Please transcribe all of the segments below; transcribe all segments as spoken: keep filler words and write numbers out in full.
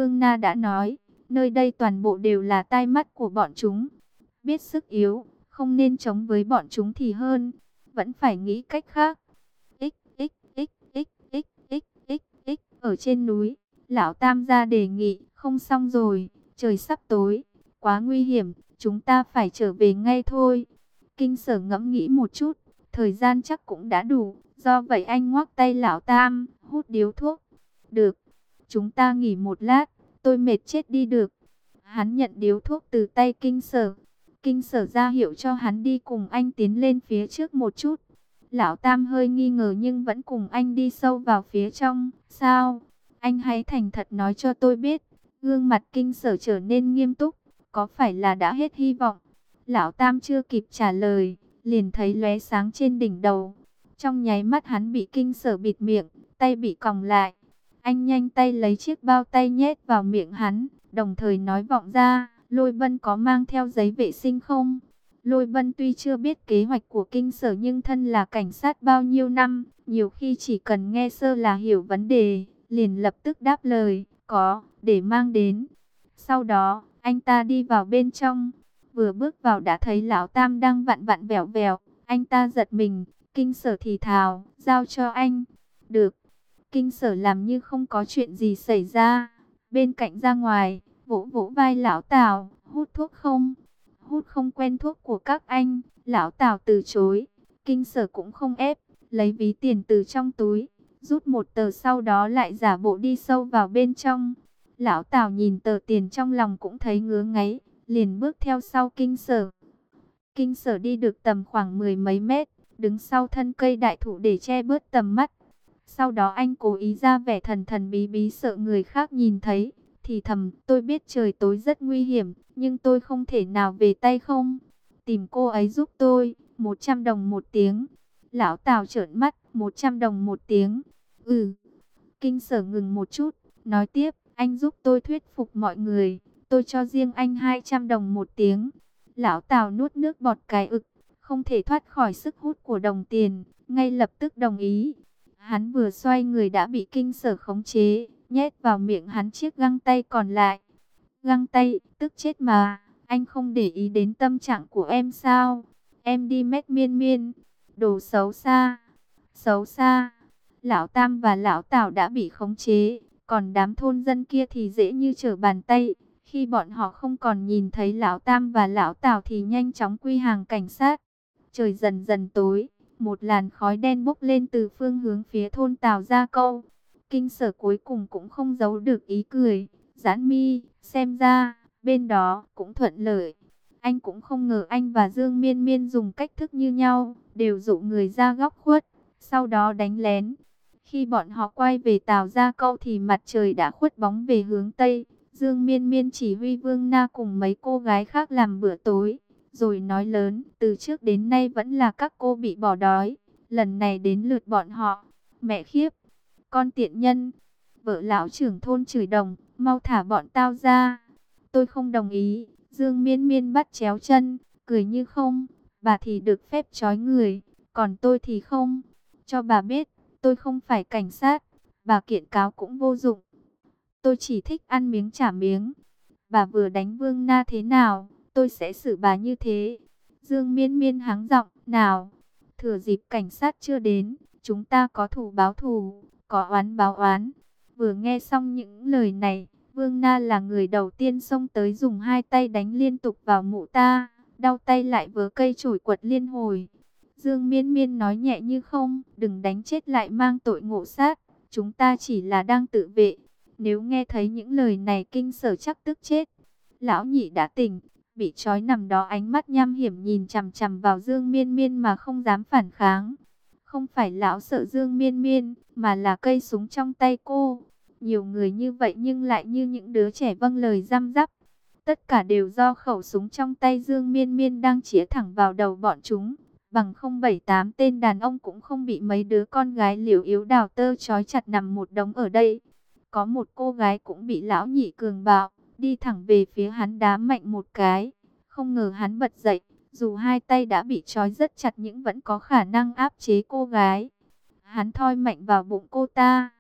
Vương Na đã nói, nơi đây toàn bộ đều là tai mắt của bọn chúng. Biết sức yếu, không nên chống với bọn chúng thì hơn, vẫn phải nghĩ cách khác. X, x, x, x, x, x, x, x, ở trên núi, Lão Tam ra đề nghị, không xong rồi, trời sắp tối, quá nguy hiểm, chúng ta phải trở về ngay thôi. Kinh Sở ngẫm nghĩ một chút, thời gian chắc cũng đã đủ, do vậy anh ngoắc tay Lão Tam, hút điếu thuốc. Được, chúng ta nghỉ một lát, tôi mệt chết đi được. Hắn nhận điếu thuốc từ tay Kinh Sở. Kinh Sở ra hiệu cho hắn đi cùng anh tiến lên phía trước một chút. Lão Tam hơi nghi ngờ nhưng vẫn cùng anh đi sâu vào phía trong. Sao? Anh hãy thành thật nói cho tôi biết. Gương mặt Kinh Sở trở nên nghiêm túc. Có phải là đã hết hy vọng? Lão Tam chưa kịp trả lời, liền thấy lóe sáng trên đỉnh đầu. Trong nháy mắt hắn bị Kinh Sở bịt miệng, tay bị còng lại. Anh nhanh tay lấy chiếc bao tay nhét vào miệng hắn, đồng thời nói vọng ra, Lôi Vân có mang theo giấy vệ sinh không? Lôi Vân tuy chưa biết kế hoạch của Kinh Sở nhưng thân là cảnh sát bao nhiêu năm, nhiều khi chỉ cần nghe sơ là hiểu vấn đề, liền lập tức đáp lời, có, để mang đến. Sau đó, anh ta đi vào bên trong, vừa bước vào đã thấy Lão Tam đang vặn vặn vẹo vẹo, anh ta giật mình, Kinh Sở thì thào, giao cho anh. Được. Kinh Sở làm như không có chuyện gì xảy ra, bên cạnh ra ngoài, vỗ vỗ vai Lão Tào, hút thuốc không? Hút không quen thuốc của các anh. Lão Tào từ chối. Kinh Sở cũng không ép, lấy ví tiền từ trong túi, rút một tờ sau đó lại giả bộ đi sâu vào bên trong. Lão Tào nhìn tờ tiền trong lòng cũng thấy ngứa ngáy, liền bước theo sau Kinh Sở. Kinh Sở đi được tầm khoảng mười mấy mét, đứng sau thân cây đại thụ để che bớt tầm mắt. Sau đó anh cố ý ra vẻ thần thần bí bí sợ người khác nhìn thấy, thì thầm, tôi biết trời tối rất nguy hiểm, nhưng tôi không thể nào về tay không. Tìm cô ấy giúp tôi, một trăm đồng một tiếng. Lão Tào trợn mắt, một trăm đồng một tiếng. Ừ. Kinh Sở ngừng một chút, nói tiếp, anh giúp tôi thuyết phục mọi người, tôi cho riêng anh hai trăm đồng một tiếng. Lão Tào nuốt nước bọt cái ực, không thể thoát khỏi sức hút của đồng tiền, ngay lập tức đồng ý. Hắn vừa xoay người đã bị Kinh Sở khống chế, nhét vào miệng hắn chiếc găng tay còn lại. Găng tay, tức chết mà, anh không để ý đến tâm trạng của em sao? Em đi mét miên miên, đồ xấu xa, xấu xa. Lão Tam và Lão Tào đã bị khống chế, còn đám thôn dân kia thì dễ như trở bàn tay. Khi bọn họ không còn nhìn thấy Lão Tam và Lão Tào thì nhanh chóng quy hàng cảnh sát. Trời dần dần tối, một làn khói đen bốc lên từ phương hướng phía thôn Tào Gia Câu. Kinh Sở cuối cùng cũng không giấu được ý cười, giãn mi, xem ra, bên đó cũng thuận lợi. Anh cũng không ngờ anh và Dương Miên Miên dùng cách thức như nhau, đều dụ người ra góc khuất, sau đó đánh lén. Khi bọn họ quay về Tào Gia Câu thì mặt trời đã khuất bóng về hướng Tây. Dương Miên Miên chỉ huy Vương Na cùng mấy cô gái khác làm bữa tối, rồi nói lớn, từ trước đến nay vẫn là các cô bị bỏ đói, lần này đến lượt bọn họ. Mẹ khiếp, con tiện nhân, vợ lão trưởng thôn chửi đồng, mau thả bọn tao ra. Tôi không đồng ý. Dương Miên Miên bắt chéo chân, cười như không, bà thì được phép trói người, còn tôi thì không. Cho bà biết, tôi không phải cảnh sát, bà kiện cáo cũng vô dụng. Tôi chỉ thích ăn miếng trả miếng. Bà vừa đánh Vương Na thế nào, tôi sẽ xử bà như thế. Dương Miên Miên hắng giọng, nào, thừa dịp cảnh sát chưa đến, chúng ta có thù báo thù, có oán báo oán. Vừa nghe xong những lời này, Vương Na là người đầu tiên xông tới dùng hai tay đánh liên tục vào mụ ta, đau tay lại vớ cây chổi quật liên hồi. Dương Miên Miên nói nhẹ như không, đừng đánh chết lại mang tội ngộ sát, chúng ta chỉ là đang tự vệ. Nếu nghe thấy những lời này Kinh Sở chắc tức chết. Lão nhị đã tỉnh, bị trói nằm đó ánh mắt nham hiểm nhìn chằm chằm vào Dương Miên Miên mà không dám phản kháng. Không phải lão sợ Dương Miên Miên, mà là cây súng trong tay cô. Nhiều người như vậy nhưng lại như những đứa trẻ vâng lời răm rắp. Tất cả đều do khẩu súng trong tay Dương Miên Miên đang chĩa thẳng vào đầu bọn chúng. Bằng không bảy tám tên đàn ông cũng không bị mấy đứa con gái liều yếu đào tơ trói chặt nằm một đống ở đây. Có một cô gái cũng bị lão nhị cường bạo, đi thẳng về phía hắn đá mạnh một cái. Không ngờ hắn bật dậy, dù hai tay đã bị trói rất chặt nhưng vẫn có khả năng áp chế cô gái. Hắn thoi mạnh vào bụng cô ta.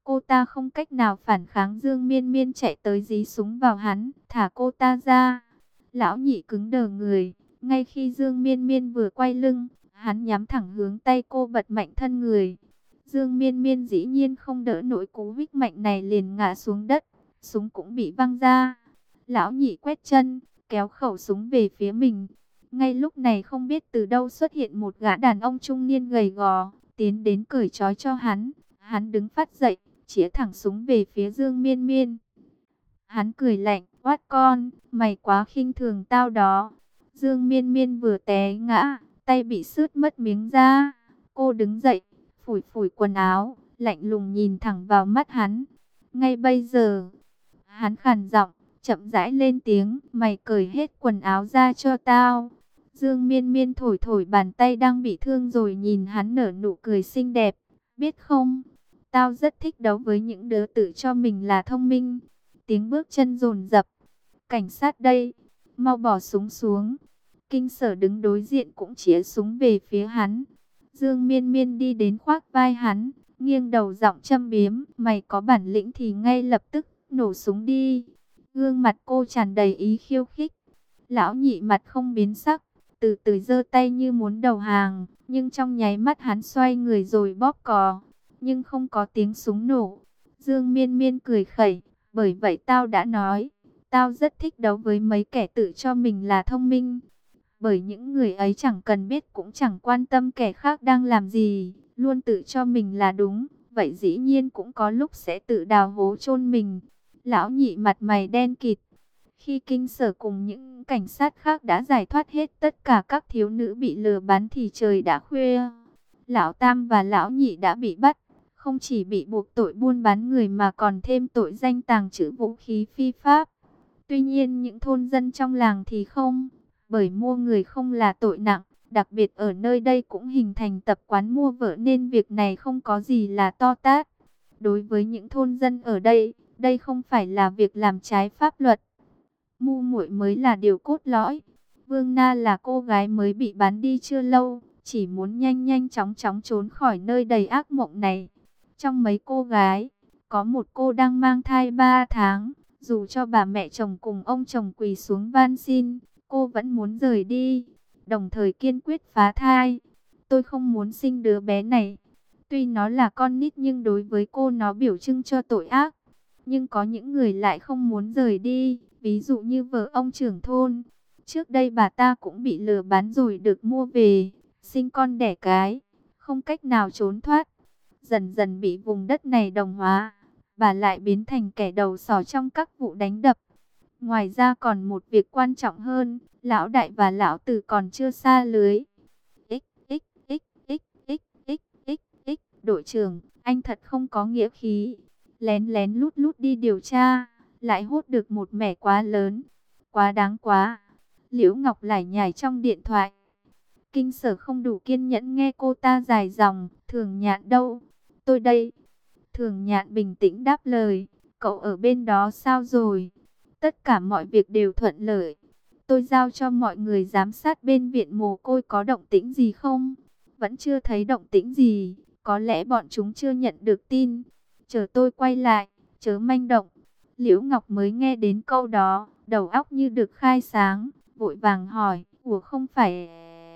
Cô ta không cách nào phản kháng, Dương Miên Miên chạy tới dí súng vào hắn, thả cô ta ra. Lão nhị cứng đờ người, ngay khi Dương Miên Miên vừa quay lưng, hắn nhắm thẳng hướng tay cô, bật mạnh thân người. Dương Miên Miên dĩ nhiên không đỡ nổi cú huých mạnh này, liền ngã xuống đất, súng cũng bị văng ra. Lão nhị quét chân, kéo khẩu súng về phía mình. Ngay lúc này không biết từ đâu xuất hiện một gã đàn ông trung niên gầy gò, tiến đến cởi trói cho hắn. Hắn đứng phát dậy, chĩa thẳng súng về phía Dương Miên Miên. Hắn cười lạnh, oát con, mày quá khinh thường tao đó. Dương Miên Miên vừa té ngã, tay bị sứt mất miếng da. Cô đứng dậy, phủi phủi quần áo, lạnh lùng nhìn thẳng vào mắt hắn. Ngay bây giờ, hắn khàn giọng, chậm rãi lên tiếng, mày cởi hết quần áo ra cho tao. Dương Miên Miên thổi thổi bàn tay đang bị thương rồi nhìn hắn nở nụ cười xinh đẹp. Biết không, tao rất thích đấu với những đứa tự cho mình là thông minh. Tiếng bước chân dồn dập. Cảnh sát đây, mau bỏ súng xuống. Kinh Sở đứng đối diện cũng chĩa súng về phía hắn. Dương Miên Miên đi đến khoác vai hắn, nghiêng đầu giọng châm biếm, mày có bản lĩnh thì ngay lập tức nổ súng đi. Gương mặt cô tràn đầy ý khiêu khích. Lão nhị mặt không biến sắc, từ từ giơ tay như muốn đầu hàng, nhưng trong nháy mắt hắn xoay người rồi bóp cò, nhưng không có tiếng súng nổ. Dương Miên Miên cười khẩy, bởi vậy tao đã nói, tao rất thích đấu với mấy kẻ tự cho mình là thông minh. Bởi những người ấy chẳng cần biết cũng chẳng quan tâm kẻ khác đang làm gì, luôn tự cho mình là đúng, vậy dĩ nhiên cũng có lúc sẽ tự đào hố chôn mình. Lão nhị mặt mày đen kịt. Khi Kinh Sở cùng những cảnh sát khác đã giải thoát hết tất cả các thiếu nữ bị lừa bán thì trời đã khuya. Lão Tam và Lão Nhị đã bị bắt, không chỉ bị buộc tội buôn bán người mà còn thêm tội danh tàng trữ vũ khí phi pháp. Tuy nhiên những thôn dân trong làng thì không, bởi mua người không là tội nặng, đặc biệt ở nơi đây cũng hình thành tập quán mua vợ nên việc này không có gì là to tát. Đối với những thôn dân ở đây, đây không phải là việc làm trái pháp luật. Mu muội mới là điều cốt lõi. Vương Na là cô gái mới bị bán đi chưa lâu, chỉ muốn nhanh nhanh chóng chóng trốn khỏi nơi đầy ác mộng này. Trong mấy cô gái, có một cô đang mang thai ba tháng, dù cho bà mẹ chồng cùng ông chồng quỳ xuống van xin, cô vẫn muốn rời đi, đồng thời kiên quyết phá thai. Tôi không muốn sinh đứa bé này. Tuy nó là con nít nhưng đối với cô nó biểu trưng cho tội ác. Nhưng có những người lại không muốn rời đi, ví dụ như vợ ông trưởng thôn. Trước đây bà ta cũng bị lừa bán rồi được mua về, sinh con đẻ cái, không cách nào trốn thoát. Dần dần bị vùng đất này đồng hóa, bà lại biến thành kẻ đầu sỏ trong các vụ đánh đập. Ngoài ra còn một việc quan trọng hơn, lão đại và lão tử còn chưa xa lưới. X, x, x, x, x, x, x, x, đội trưởng, anh thật không có nghĩa khí. Lén lén lút lút đi điều tra, lại hốt được một mẻ quá lớn. Quá đáng quá. Liễu Ngọc lải nhải trong điện thoại. Kinh Sở không đủ kiên nhẫn nghe cô ta dài dòng. Thường Nhạn đâu? Tôi đây. Thường Nhạn bình tĩnh đáp lời. Cậu ở bên đó sao rồi? Tất cả mọi việc đều thuận lợi. Tôi giao cho mọi người giám sát bên viện mồ côi có động tĩnh gì không? Vẫn chưa thấy động tĩnh gì. Có lẽ bọn chúng chưa nhận được tin. Chờ tôi quay lại, chớ manh động. Liễu Ngọc mới nghe đến câu đó, đầu óc như được khai sáng, vội vàng hỏi, ủa không phải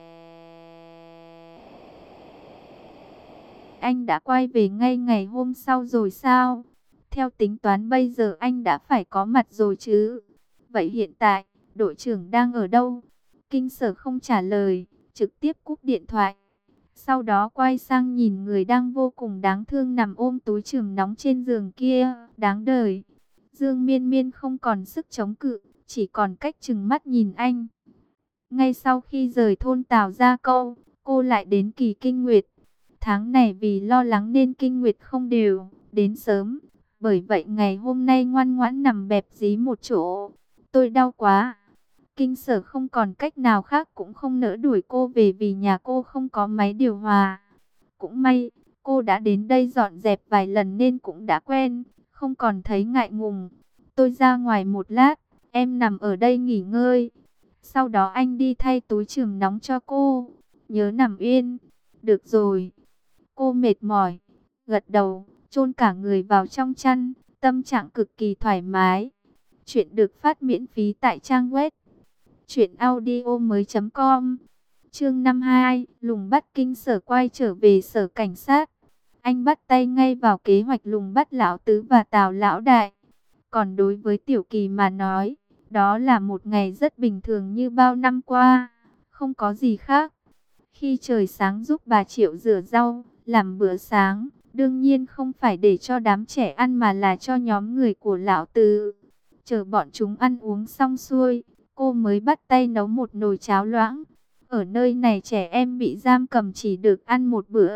anh đã quay về ngay ngày hôm sau rồi sao? Theo tính toán bây giờ anh đã phải có mặt rồi chứ. Vậy hiện tại, đội trưởng đang ở đâu? Kinh Sở không trả lời, trực tiếp cúp điện thoại. Sau đó quay sang nhìn người đang vô cùng đáng thương nằm ôm túi chườm nóng trên giường kia, đáng đời. Dương Miên Miên không còn sức chống cự, chỉ còn cách trừng mắt nhìn anh. Ngay sau khi rời thôn Tào Gia Câu, cô lại đến Kỳ Kinh Nguyệt. Tháng này vì lo lắng nên Kinh Nguyệt không đều, đến sớm. Bởi vậy ngày hôm nay ngoan ngoãn nằm bẹp dí một chỗ. Tôi đau quá. Kinh Sở không còn cách nào khác cũng không nỡ đuổi cô về vì nhà cô không có máy điều hòa. Cũng may, cô đã đến đây dọn dẹp vài lần nên cũng đã quen, không còn thấy ngại ngùng. Tôi ra ngoài một lát, em nằm ở đây nghỉ ngơi. Sau đó anh đi thay túi chườm nóng cho cô. Nhớ nằm yên. Được rồi. Cô mệt mỏi, gật đầu, chôn cả người vào trong chăn, tâm trạng cực kỳ thoải mái. Chuyện được phát miễn phí tại trang web truyện audio mới chấm com. Chương năm mươi hai, lùng bắt. Kinh Sở quay trở về sở cảnh sát. Anh bắt tay ngay vào kế hoạch lùng bắt Lão Tứ và Tào Lão Đại. Còn đối với Tiểu Kỳ mà nói, đó là một ngày rất bình thường như bao năm qua, không có gì khác. Khi trời sáng giúp bà Triệu rửa rau, làm bữa sáng, đương nhiên không phải để cho đám trẻ ăn mà là cho nhóm người của Lão Tứ. Chờ bọn chúng ăn uống xong xuôi, cô mới bắt tay nấu một nồi cháo loãng. Ở nơi này trẻ em bị giam cầm chỉ được ăn một bữa.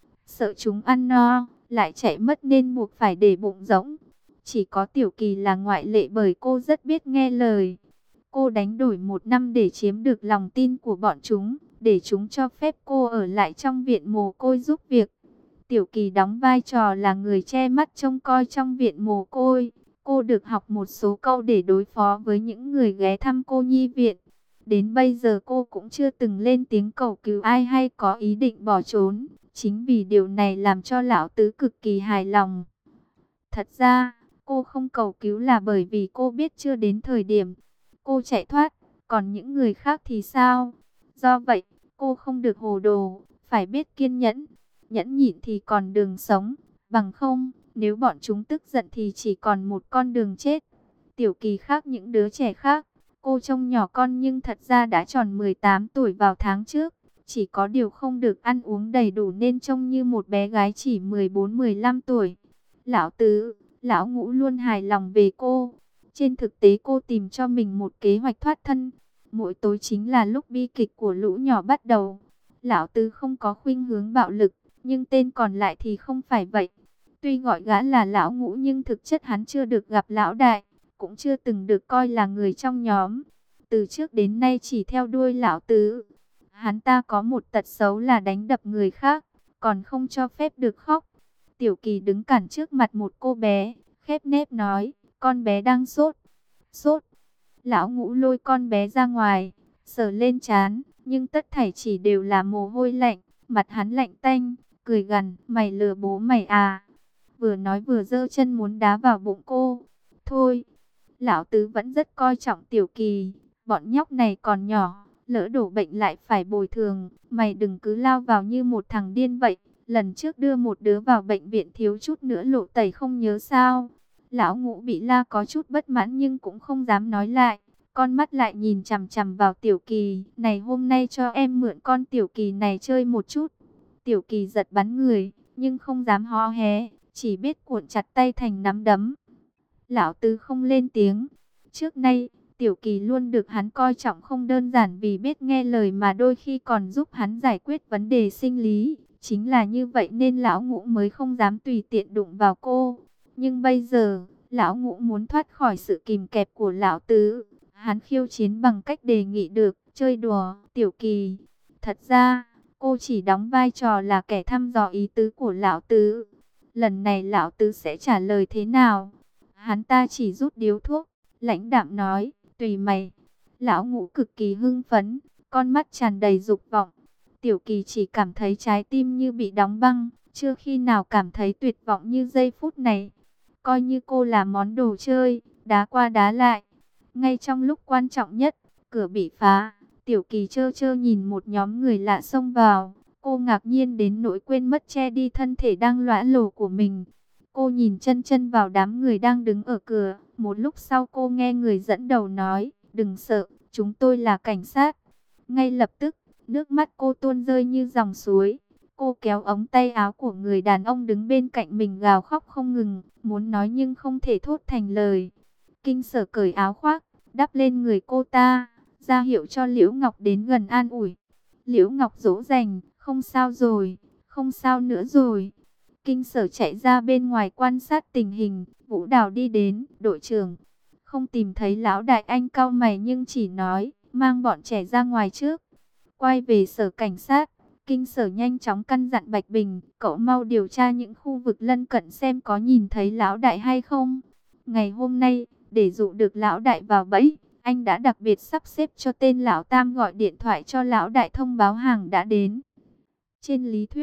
Sợ chúng ăn no, lại chạy mất nên buộc phải để bụng rỗng. Chỉ có Tiểu Kỳ là ngoại lệ bởi cô rất biết nghe lời. Cô đánh đổi một năm để chiếm được lòng tin của bọn chúng, để chúng cho phép cô ở lại trong viện mồ côi giúp việc. Tiểu Kỳ đóng vai trò là người che mắt trông coi trong viện mồ côi. Cô được học một số câu để đối phó với những người ghé thăm cô nhi viện. Đến bây giờ cô cũng chưa từng lên tiếng cầu cứu ai hay có ý định bỏ trốn. Chính vì điều này làm cho Lão Tứ cực kỳ hài lòng. Thật ra, cô không cầu cứu là bởi vì cô biết chưa đến thời điểm cô chạy thoát, còn những người khác thì sao? Do vậy, cô không được hồ đồ, phải biết kiên nhẫn. Nhẫn nhịn thì còn đường sống, bằng không, nếu bọn chúng tức giận thì chỉ còn một con đường chết. Tiểu Kỳ khác những đứa trẻ khác, cô trông nhỏ con nhưng thật ra đã tròn mười tám tuổi vào tháng trước. Chỉ có điều không được ăn uống đầy đủ nên trông như một bé gái chỉ mười bốn mười lăm tuổi. Lão Tứ, Lão Ngũ luôn hài lòng về cô. Trên thực tế cô tìm cho mình một kế hoạch thoát thân. Mỗi tối chính là lúc bi kịch của lũ nhỏ bắt đầu. Lão Tứ không có khuynh hướng bạo lực, nhưng tên còn lại thì không phải vậy. Tuy gọi gã là Lão Ngũ nhưng thực chất hắn chưa được gặp Lão Đại, cũng chưa từng được coi là người trong nhóm. Từ trước đến nay chỉ theo đuôi Lão Tứ. Hắn ta có một tật xấu là đánh đập người khác, còn không cho phép được khóc. Tiểu Kỳ đứng cản trước mặt một cô bé, khép nép nói, con bé đang sốt. Sốt. Lão Ngũ lôi con bé ra ngoài, sờ lên trán, nhưng tất thảy chỉ đều là mồ hôi lạnh. Mặt hắn lạnh tanh, cười gằn, mày lừa bố mày à. Vừa nói vừa giơ chân muốn đá vào bụng cô. Thôi, Lão Tứ vẫn rất coi trọng Tiểu Kỳ, bọn nhóc này còn nhỏ, lỡ đổ bệnh lại phải bồi thường. Mày đừng cứ lao vào như một thằng điên vậy. Lần trước đưa một đứa vào bệnh viện thiếu chút nữa lộ tẩy không nhớ sao. Lão Ngũ bị la có chút bất mãn nhưng cũng không dám nói lại. Con mắt lại nhìn chằm chằm vào Tiểu Kỳ. Này hôm nay cho em mượn con Tiểu Kỳ này chơi một chút. Tiểu Kỳ giật bắn người, nhưng không dám hó hé, chỉ biết cuộn chặt tay thành nắm đấm. Lão Tứ không lên tiếng. Trước nay, Tiểu Kỳ luôn được hắn coi trọng không đơn giản vì biết nghe lời mà đôi khi còn giúp hắn giải quyết vấn đề sinh lý. Chính là như vậy nên Lão Ngũ mới không dám tùy tiện đụng vào cô. Nhưng bây giờ, Lão Ngũ muốn thoát khỏi sự kìm kẹp của Lão Tứ. Hắn khiêu chiến bằng cách đề nghị được chơi đùa Tiểu Kỳ. Thật ra, cô chỉ đóng vai trò là kẻ thăm dò ý tứ của Lão Tứ. Lần này Lão Tứ sẽ trả lời thế nào? Hắn ta chỉ rút điếu thuốc, lãnh đạm nói, tùy mày. Lão Ngũ cực kỳ hưng phấn, con mắt tràn đầy dục vọng. Tiểu Kỳ chỉ cảm thấy trái tim như bị đóng băng, chưa khi nào cảm thấy tuyệt vọng như giây phút này. Coi như cô là món đồ chơi, đá qua đá lại. Ngay trong lúc quan trọng nhất, cửa bị phá. Tiểu Kỳ trơ trơ nhìn một nhóm người lạ xông vào. Cô ngạc nhiên đến nỗi quên mất che đi thân thể đang lõa lồ của mình. Cô nhìn chân chân vào đám người đang đứng ở cửa. Một lúc sau cô nghe người dẫn đầu nói, đừng sợ, chúng tôi là cảnh sát. Ngay lập tức, nước mắt cô tuôn rơi như dòng suối. Cô kéo ống tay áo của người đàn ông đứng bên cạnh mình gào khóc không ngừng, muốn nói nhưng không thể thốt thành lời. Kinh Sở cởi áo khoác, đắp lên người cô ta, ra hiệu cho Liễu Ngọc đến gần an ủi. Liễu Ngọc dỗ dành, không sao rồi, không sao nữa rồi. Kinh Sở chạy ra bên ngoài quan sát tình hình, Vũ Đào đi đến, đội trưởng. Không tìm thấy Lão Đại, anh cau mày nhưng chỉ nói, mang bọn trẻ ra ngoài trước. Quay về sở cảnh sát, Kinh Sở nhanh chóng căn dặn Bạch Bình, cậu mau điều tra những khu vực lân cận xem có nhìn thấy Lão Đại hay không. Ngày hôm nay, để dụ được Lão Đại vào bẫy, anh đã đặc biệt sắp xếp cho tên Lão Tam gọi điện thoại cho Lão Đại thông báo hàng đã đến. Trên lý thuyết,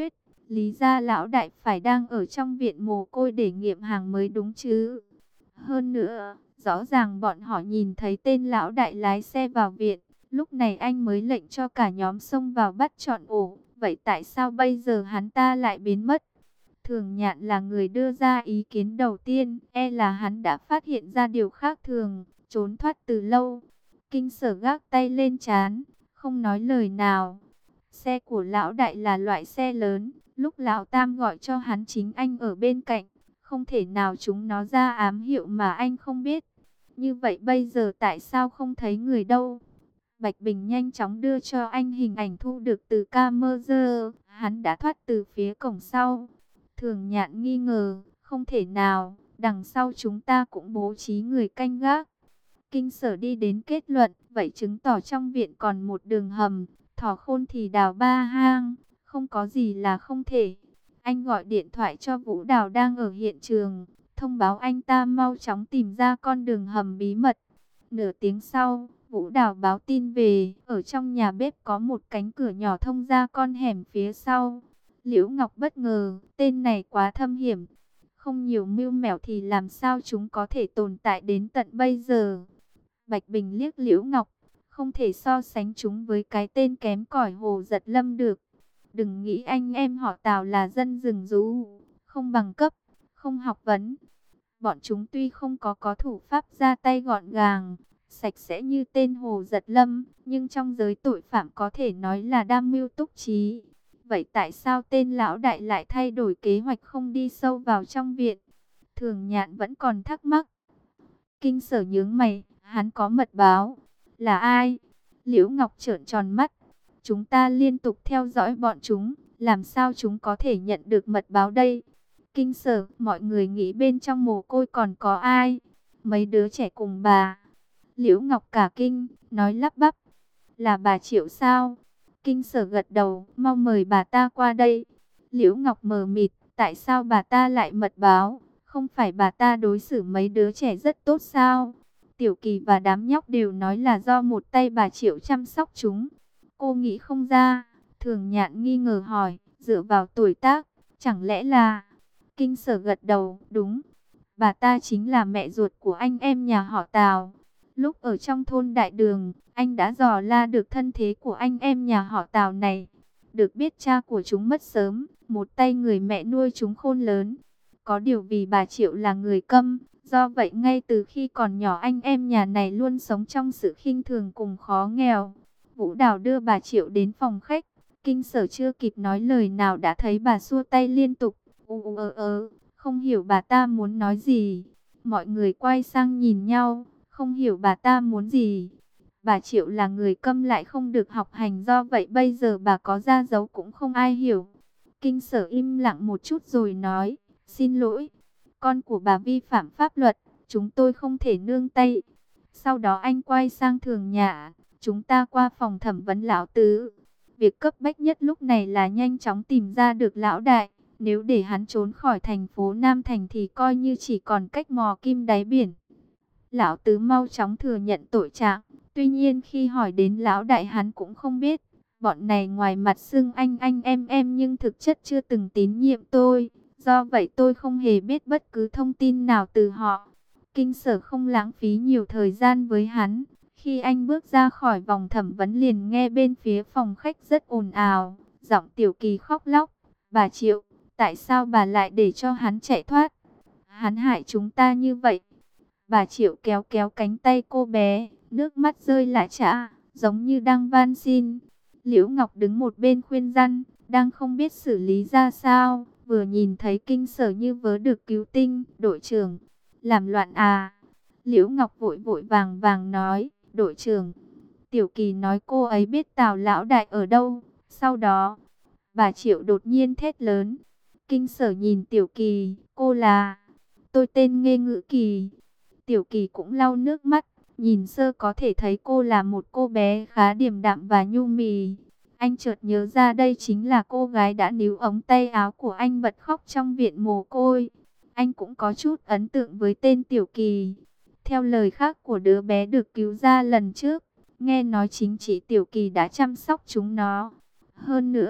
Lý gia lão đại phải đang ở trong viện mồ côi để nghiệm hàng mới đúng chứ. Hơn nữa, rõ ràng bọn họ nhìn thấy tên lão đại lái xe vào viện. Lúc này anh mới lệnh cho cả nhóm xông vào bắt trọn ổ. Vậy tại sao bây giờ hắn ta lại biến mất? Thường Nhạn là người đưa ra ý kiến đầu tiên. E là hắn đã phát hiện ra điều khác thường, trốn thoát từ lâu. Kinh Sở gác tay lên trán, không nói lời nào. Xe của lão đại là loại xe lớn. Lúc lão tam gọi cho hắn chính anh ở bên cạnh. Không thể nào chúng nó ra ám hiệu mà anh không biết. Như vậy bây giờ tại sao không thấy người đâu? Bạch Bình nhanh chóng đưa cho anh hình ảnh thu được từ camera. Hắn đã thoát từ phía cổng sau. Thường Nhạn nghi ngờ, không thể nào, đằng sau chúng ta cũng bố trí người canh gác. Kinh Sở đi đến kết luận, vậy chứng tỏ trong viện còn một đường hầm, thỏ khôn thì đào ba hang, không có gì là không thể. Anh gọi điện thoại cho Vũ Đào đang ở hiện trường, thông báo anh ta mau chóng tìm ra con đường hầm bí mật. Nửa tiếng sau, Vũ Đào báo tin về, ở trong nhà bếp có một cánh cửa nhỏ thông ra con hẻm phía sau. Liễu Ngọc bất ngờ, tên này quá thâm hiểm. Không nhiều mưu mẹo thì làm sao chúng có thể tồn tại đến tận bây giờ. Bạch Bình liếc Liễu Ngọc, không thể so sánh chúng với cái tên kém cỏi Hồ Giật Lâm được. Đừng nghĩ anh em họ Tào là dân rừng rú, không bằng cấp, không học vấn. Bọn chúng tuy không có có thủ pháp ra tay gọn gàng, sạch sẽ như tên Hồ Giật Lâm, nhưng trong giới tội phạm có thể nói là đam mưu túc trí. Vậy tại sao tên lão đại lại thay đổi kế hoạch không đi sâu vào trong viện? Thường Nhạn vẫn còn thắc mắc. Kinh Sở nhướng mày, hắn có mật báo. Là ai? Liễu Ngọc trợn tròn mắt. Chúng ta liên tục theo dõi bọn chúng, làm sao chúng có thể nhận được mật báo đây? Kinh Sở, mọi người nghĩ bên trong mồ côi còn có ai? Mấy đứa trẻ cùng bà. Liễu Ngọc cả kinh, nói lắp bắp. Là bà Triệu sao? Kinh Sở gật đầu, mau mời bà ta qua đây. Liễu Ngọc mờ mịt, tại sao bà ta lại mật báo? Không phải bà ta đối xử mấy đứa trẻ rất tốt sao? Tiểu Kỳ và đám nhóc đều nói là do một tay bà Triệu chăm sóc chúng. Cô nghĩ không ra. Thường Nhạn nghi ngờ hỏi, dựa vào tuổi tác, chẳng lẽ là... Kinh Sở gật đầu, đúng. Bà ta chính là mẹ ruột của anh em nhà họ Tào. Lúc ở trong thôn Đại Đường, anh đã dò la được thân thế của anh em nhà họ Tào này. Được biết cha của chúng mất sớm, một tay người mẹ nuôi chúng khôn lớn. Có điều vì bà Triệu là người câm, do vậy ngay từ khi còn nhỏ anh em nhà này luôn sống trong sự khinh thường cùng khó nghèo. Vũ Đào đưa bà Triệu đến phòng khách. Kinh Sở chưa kịp nói lời nào đã thấy bà xua tay liên tục. U u ơ ơ, không hiểu bà ta muốn nói gì. Mọi người quay sang nhìn nhau, không hiểu bà ta muốn gì. Bà Triệu là người câm lại không được học hành, do vậy bây giờ bà có ra dấu cũng không ai hiểu. Kinh Sở im lặng một chút rồi nói, xin lỗi, con của bà vi phạm pháp luật, chúng tôi không thể nương tay. Sau đó anh quay sang Thường Nhã, chúng ta qua phòng thẩm vấn lão tứ. Việc cấp bách nhất lúc này là nhanh chóng tìm ra được lão đại. Nếu để hắn trốn khỏi thành phố Nam Thành thì coi như chỉ còn cách mò kim đáy biển. Lão tứ mau chóng thừa nhận tội trạng. Tuy nhiên khi hỏi đến lão đại hắn cũng không biết. Bọn này ngoài mặt xưng anh anh em em nhưng thực chất chưa từng tín nhiệm tôi. Do vậy tôi không hề biết bất cứ thông tin nào từ họ. Kinh Sở không lãng phí nhiều thời gian với hắn. Khi anh bước ra khỏi vòng thẩm vấn liền nghe bên phía phòng khách rất ồn ào. Giọng Tiểu Kỳ khóc lóc. Bà Triệu, tại sao bà lại để cho hắn chạy thoát? Hắn hại chúng ta như vậy. Bà Triệu kéo kéo cánh tay cô bé, nước mắt rơi lã chã, giống như đang van xin. Liễu Ngọc đứng một bên khuyên răn, đang không biết xử lý ra sao. Vừa nhìn thấy Kinh Sở như vớ được cứu tinh, đội trưởng, làm loạn à? Liễu Ngọc vội vội vàng vàng nói, đội trưởng. Tiểu Kỳ nói cô ấy biết Tào lão đại ở đâu. Sau đó, bà Triệu đột nhiên thét lớn. Kinh Sở nhìn Tiểu Kỳ, cô là... Tôi tên Nghê Ngữ Kỳ. Tiểu Kỳ cũng lau nước mắt, nhìn sơ có thể thấy cô là một cô bé khá điềm đạm và nhu mì. Anh chợt nhớ ra đây chính là cô gái đã níu ống tay áo của anh bật khóc trong viện mồ côi. Anh cũng có chút ấn tượng với tên Tiểu Kỳ. Theo lời khác của đứa bé được cứu ra lần trước, nghe nói chính chị Tiểu Kỳ đã chăm sóc chúng nó. Hơn nữa,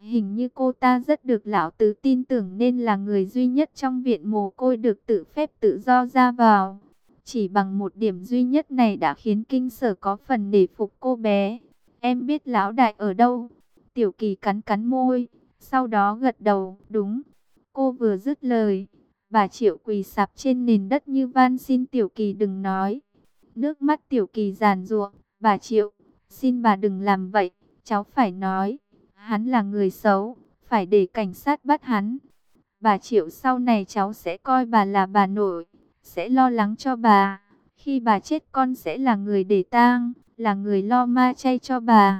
Hình như cô ta rất được lão tứ tin tưởng nên là người duy nhất trong viện mồ côi được tự phép tự do ra vào. Chỉ bằng một điểm duy nhất này đã khiến Kinh Sở có phần nể phục cô bé. Em biết lão đại ở đâu? Tiểu Kỳ cắn cắn môi, sau đó gật đầu, đúng. Cô vừa dứt lời, bà Triệu quỳ sạp trên nền đất như van xin Tiểu Kỳ đừng nói. Nước mắt Tiểu Kỳ giàn giụa, bà Triệu, xin bà đừng làm vậy, cháu phải nói. Hắn là người xấu, phải để cảnh sát bắt hắn. Bà Triệu, sau này cháu sẽ coi bà là bà nội, sẽ lo lắng cho bà. Khi bà chết con sẽ là người để tang, là người lo ma chay cho bà.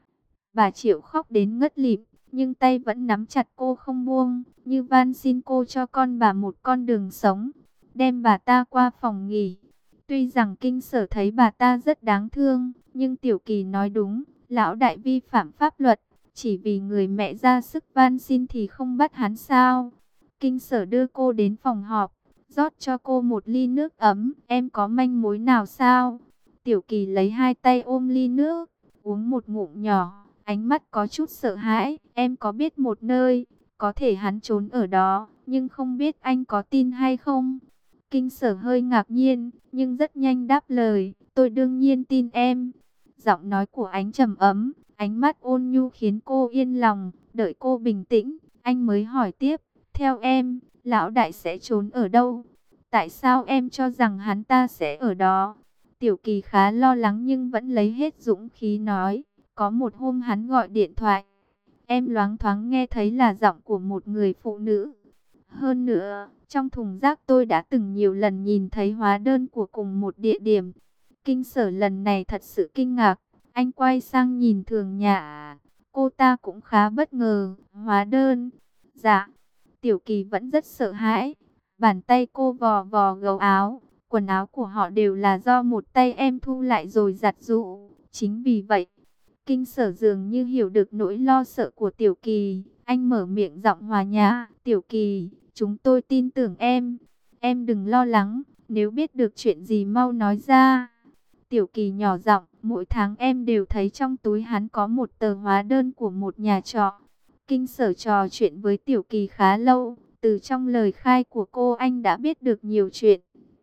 Bà Triệu khóc đến ngất lịm, nhưng tay vẫn nắm chặt cô không buông, như van xin cô cho con bà một con đường sống, đem bà ta qua phòng nghỉ. Tuy rằng Kinh Sở thấy bà ta rất đáng thương, nhưng Tiểu Kỳ nói đúng, lão đại vi phạm pháp luật, chỉ vì người mẹ ra sức van xin thì không bắt hắn sao? Kinh Sở đưa cô đến phòng họp, rót cho cô một ly nước ấm. Em có manh mối nào sao? Tiểu Kỳ lấy hai tay ôm ly nước, uống một ngụm nhỏ, ánh mắt có chút sợ hãi. Em có biết một nơi, có thể hắn trốn ở đó, nhưng không biết anh có tin hay không? Kinh Sở hơi ngạc nhiên, nhưng rất nhanh đáp lời, tôi đương nhiên tin em. Giọng nói của anh trầm ấm, ánh mắt ôn nhu khiến cô yên lòng. Đợi cô bình tĩnh, anh mới hỏi tiếp, theo em, lão đại sẽ trốn ở đâu? Tại sao em cho rằng hắn ta sẽ ở đó? Tiểu Kỳ khá lo lắng nhưng vẫn lấy hết dũng khí nói, có một hôm hắn gọi điện thoại, em loáng thoáng nghe thấy là giọng của một người phụ nữ. Hơn nữa, trong thùng rác tôi đã từng nhiều lần nhìn thấy hóa đơn của cùng một địa điểm. Kinh Sở lần này thật sự kinh ngạc, anh quay sang nhìn Thường Nhã, cô ta cũng khá bất ngờ. Hóa đơn? Dạ. Tiểu Kỳ vẫn rất sợ hãi, bàn tay cô vò vò gấu áo, quần áo của họ đều là do một tay em thu lại rồi giặt giũ. Chính vì vậy, Kinh Sở dường như hiểu được nỗi lo sợ của Tiểu Kỳ, anh mở miệng giọng hòa nhã, Tiểu Kỳ, chúng tôi tin tưởng em, em đừng lo lắng, nếu biết được chuyện gì mau nói ra. Tiểu Kỳ nhỏ giọng, mỗi tháng em đều thấy trong túi hắn có một tờ hóa đơn của một nhà trọ. Kinh Sở trò chuyện với Tiểu Kỳ khá lâu, từ trong lời khai của cô anh đã biết được nhiều chuyện.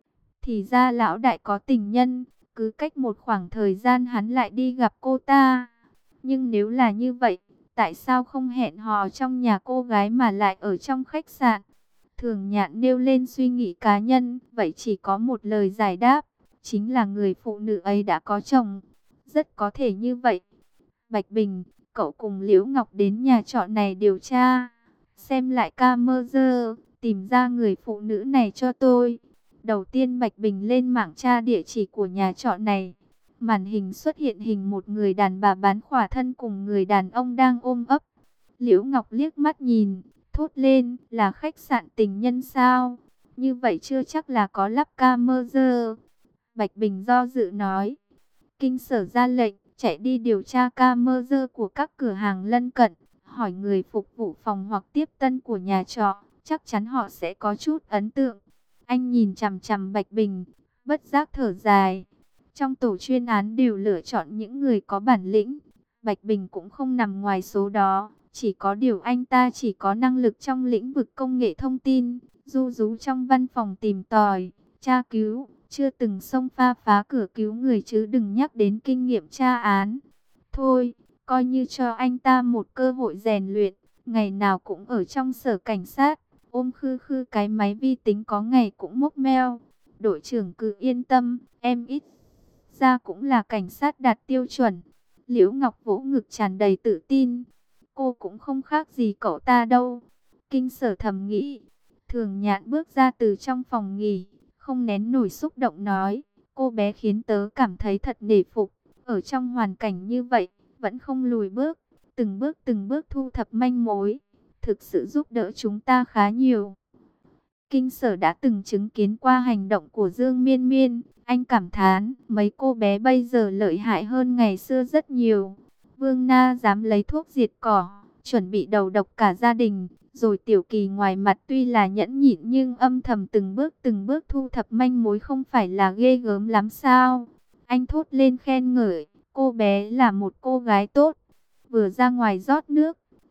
Thì ra lão đại có tình nhân, cứ cách một khoảng thời gian hắn lại đi gặp cô ta. Nhưng nếu là như vậy, tại sao không hẹn hò trong nhà cô gái mà lại ở trong khách sạn? Thường Nhạn nêu lên suy nghĩ cá nhân, vậy chỉ có một lời giải đáp, chính là người phụ nữ ấy đã có chồng. Rất có thể như vậy. Bạch Bình, cậu cùng Liễu Ngọc đến nhà trọ này điều tra, xem lại camera, tìm ra người phụ nữ này cho tôi. Đầu tiên Bạch Bình lên mạng tra địa chỉ của nhà trọ này. Màn hình xuất hiện hình một người đàn bà bán khỏa thân cùng người đàn ông đang ôm ấp. Liễu Ngọc liếc mắt nhìn, thốt lên, là khách sạn tình nhân sao? Như vậy chưa chắc là có lắp camera. Bạch Bình do dự nói. Kinh Sở ra lệnh, chạy đi điều tra camera của các cửa hàng lân cận, hỏi người phục vụ phòng hoặc tiếp tân của nhà trọ, chắc chắn họ sẽ có chút ấn tượng. Anh nhìn chằm chằm Bạch Bình, bất giác thở dài. Trong tổ chuyên án đều lựa chọn những người có bản lĩnh, Bạch Bình cũng không nằm ngoài số đó. Chỉ có điều anh ta chỉ có năng lực trong lĩnh vực công nghệ thông tin, du rú trong văn phòng tìm tòi, tra cứu, chưa từng xông pha phá cửa cứu người chứ đừng nhắc đến kinh nghiệm tra án. Thôi, coi như cho anh ta một cơ hội rèn luyện, ngày nào cũng ở trong sở cảnh sát, ôm khư khư cái máy vi tính có ngày cũng mốc meo. Đội trưởng cứ yên tâm, em ít ra cũng là cảnh sát đạt tiêu chuẩn. Liễu Ngọc vỗ ngực tràn đầy tự tin. Cô cũng không khác gì cậu ta đâu. Kinh Sở thầm nghĩ. Thường Nhạn bước ra từ trong phòng nghỉ, không nén nổi xúc động nói, cô bé khiến tớ cảm thấy thật nể phục. Ở trong hoàn cảnh như vậy, vẫn không lùi bước, từng bước từng bước thu thập manh mối, thực sự giúp đỡ chúng ta khá nhiều. Kinh Sở đã từng chứng kiến qua hành động của Dương Miên Miên, anh cảm thán, mấy cô bé bây giờ lợi hại hơn ngày xưa rất nhiều. Vương Na dám lấy thuốc diệt cỏ, chuẩn bị đầu độc cả gia đình, rồi Tiểu Kỳ ngoài mặt tuy là nhẫn nhịn nhưng âm thầm từng bước từng bước thu thập manh mối, không phải là ghê gớm lắm sao? Anh thốt lên khen ngợi, cô bé là một cô gái tốt. Vừa ra ngoài rót nước,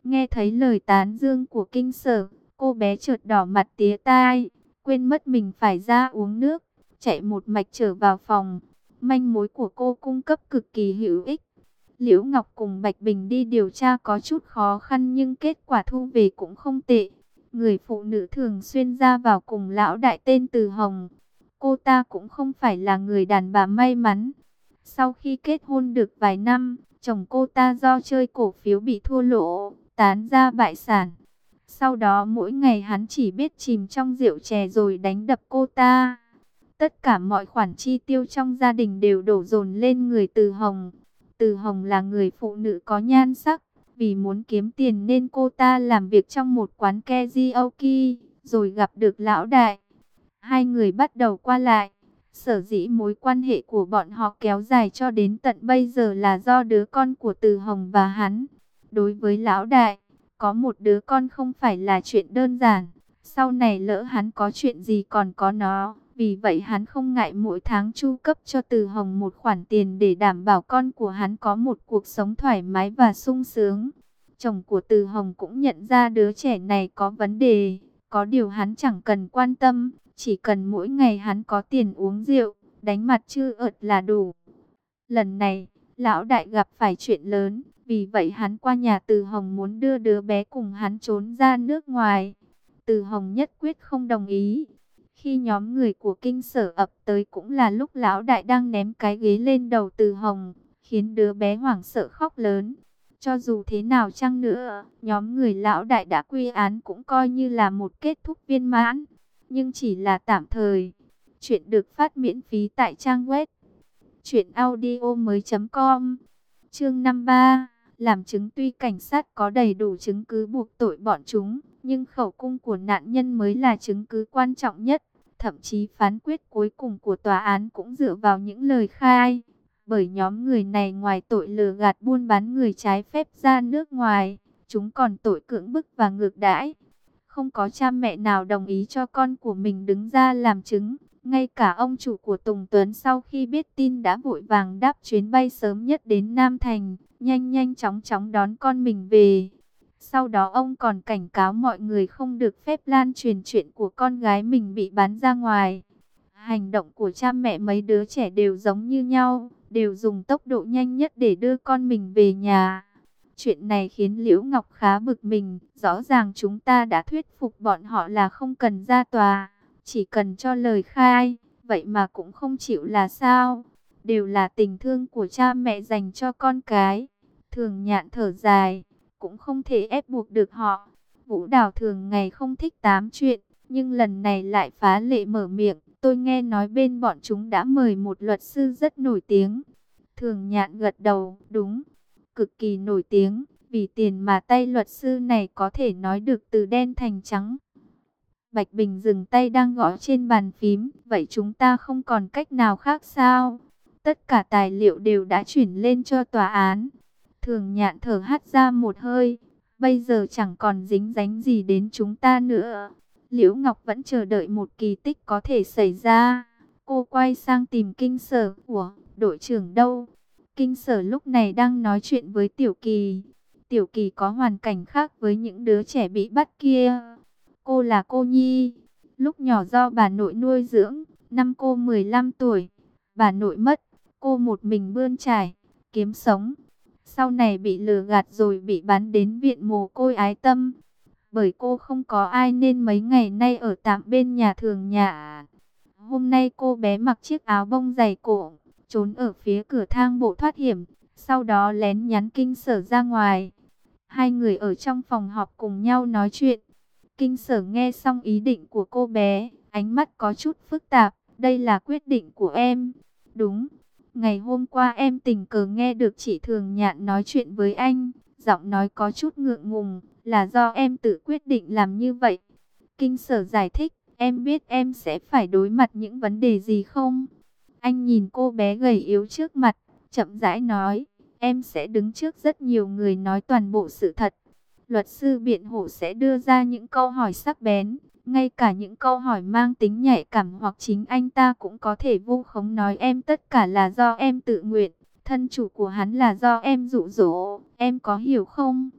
Nghe thấy lời tán dương của Kinh Sở, cô bé chợt đỏ mặt tía tai, quên mất mình phải ra uống nước, chạy một mạch trở vào phòng. Manh mối của cô cung cấp cực kỳ hữu ích. Liễu Ngọc cùng Bạch Bình đi điều tra có chút khó khăn nhưng kết quả thu về cũng không tệ. Người phụ nữ thường xuyên ra vào cùng lão đại tên Từ Hồng. Cô ta cũng không phải là người đàn bà may mắn. Sau khi kết hôn được vài năm, chồng cô ta do chơi cổ phiếu bị thua lỗ, tán ra bại sản. Sau đó mỗi ngày hắn chỉ biết chìm trong rượu chè rồi đánh đập cô ta. Tất cả mọi khoản chi tiêu trong gia đình đều đổ dồn lên người Từ Hồng. Từ Hồng là người phụ nữ có nhan sắc. Vì muốn kiếm tiền nên cô ta làm việc trong một quán karaoke, rồi gặp được lão đại. Hai người bắt đầu qua lại. Sở dĩ mối quan hệ của bọn họ kéo dài cho đến tận bây giờ là do đứa con của Từ Hồng và hắn. Đối với lão đại, có một đứa con không phải là chuyện đơn giản. Sau này lỡ hắn có chuyện gì còn có nó. Vì vậy hắn không ngại mỗi tháng chu cấp cho Từ Hồng một khoản tiền để đảm bảo con của hắn có một cuộc sống thoải mái và sung sướng. Chồng của Từ Hồng cũng nhận ra đứa trẻ này có vấn đề. Có điều hắn chẳng cần quan tâm. Chỉ cần mỗi ngày hắn có tiền uống rượu, đánh mặt chư ợt là đủ. Lần này, lão đại gặp phải chuyện lớn. Vì vậy hắn qua nhà Từ Hồng muốn đưa đứa bé cùng hắn trốn ra nước ngoài. Từ Hồng nhất quyết không đồng ý. Khi nhóm người của Kinh Sở ập tới cũng là lúc lão đại đang ném cái ghế lên đầu Từ Hồng, khiến đứa bé hoảng sợ khóc lớn. Cho dù thế nào chăng nữa, nhóm người lão đại đã quy án cũng coi như là một kết thúc viên mãn, nhưng chỉ là tạm thời. Chuyện được phát miễn phí tại trang web truyện audio mới.com. Chương năm mươi ba, làm chứng. Tuy cảnh sát có đầy đủ chứng cứ buộc tội bọn chúng, nhưng khẩu cung của nạn nhân mới là chứng cứ quan trọng nhất. Thậm chí phán quyết cuối cùng của tòa án cũng dựa vào những lời khai. Bởi nhóm người này ngoài tội lừa gạt buôn bán người trái phép ra nước ngoài, chúng còn tội cưỡng bức và ngược đãi. Không có cha mẹ nào đồng ý cho con của mình đứng ra làm chứng. Ngay cả ông chủ của Tùng Tuấn sau khi biết tin đã vội vàng đáp chuyến bay sớm nhất đến Nam Thành, nhanh nhanh chóng chóng đón con mình về. Sau đó ông còn cảnh cáo mọi người không được phép lan truyền chuyện của con gái mình bị bán ra ngoài. Hành động của cha mẹ mấy đứa trẻ đều giống như nhau, đều dùng tốc độ nhanh nhất để đưa con mình về nhà. Chuyện này khiến Liễu Ngọc khá bực mình, rõ ràng chúng ta đã thuyết phục bọn họ là không cần ra tòa, chỉ cần cho lời khai, vậy mà cũng không chịu là sao? Đều là tình thương của cha mẹ dành cho con cái. Thường Nhạn thở dài, cũng không thể ép buộc được họ. Vũ Đào thường ngày không thích tám chuyện, nhưng lần này lại phá lệ mở miệng. Tôi nghe nói bên bọn chúng đã mời một luật sư rất nổi tiếng. Thường Nhạn gật đầu, đúng, cực kỳ nổi tiếng. Vì tiền mà tay luật sư này có thể nói được từ đen thành trắng. Bạch Bình dừng tay đang gõ trên bàn phím. Vậy chúng ta không còn cách nào khác sao? Tất cả tài liệu đều đã chuyển lên cho tòa án. Thường Nhạn thở hắt ra một hơi. Bây giờ chẳng còn dính dáng gì đến chúng ta nữa. Liễu Ngọc vẫn chờ đợi một kỳ tích có thể xảy ra. Cô quay sang tìm Kinh Sở. Ủa, đội trưởng đâu? Kinh Sở lúc này đang nói chuyện với Tiểu Kỳ. Tiểu Kỳ có hoàn cảnh khác với những đứa trẻ bị bắt kia. Cô là cô Nhi. Lúc nhỏ do bà nội nuôi dưỡng. Năm cô mười lăm tuổi. Bà nội mất. Cô một mình bươn trải, kiếm sống. Sau này bị lừa gạt rồi bị bán đến viện mồ côi Ái Tâm. Bởi cô không có ai nên mấy ngày nay ở tạm bên nhà Thường Nhạn. Hôm nay cô bé mặc chiếc áo bông dày cổ, trốn ở phía cửa thang bộ thoát hiểm. Sau đó lén nhắn Kinh Sở ra ngoài. Hai người ở trong phòng họp cùng nhau nói chuyện. Kinh Sở nghe xong ý định của cô bé, ánh mắt có chút phức tạp. Đây là quyết định của em. Đúng. Ngày hôm qua em tình cờ nghe được chị Thường Nhạn nói chuyện với anh. Giọng nói có chút ngượng ngùng. Là do em tự quyết định làm như vậy. Kinh Sở giải thích. Em biết em sẽ phải đối mặt những vấn đề gì không? Anh nhìn cô bé gầy yếu trước mặt, chậm rãi nói. Em sẽ đứng trước rất nhiều người nói toàn bộ sự thật. Luật sư biện hộ sẽ đưa ra những câu hỏi sắc bén. Ngay cả những câu hỏi mang tính nhạy cảm hoặc chính anh ta cũng có thể vu khống nói em tất cả là do em tự nguyện. Thân chủ của hắn là do em dụ dỗ. Em có hiểu không?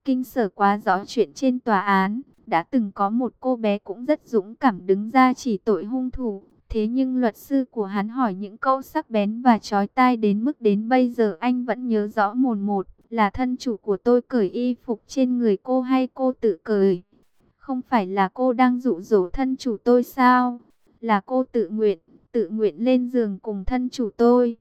Kinh Sở quá rõ chuyện trên tòa án, đã từng có một cô bé cũng rất dũng cảm đứng ra chỉ tội hung thủ. Thế nhưng luật sư của hắn hỏi những câu sắc bén và chói tai đến mức đến bây giờ anh vẫn nhớ rõ mồn một. Là thân chủ của tôi cởi y phục trên người cô hay cô tự cởi? Không phải là cô đang dụ dỗ thân chủ tôi sao? Là cô tự nguyện, tự nguyện lên giường cùng thân chủ tôi.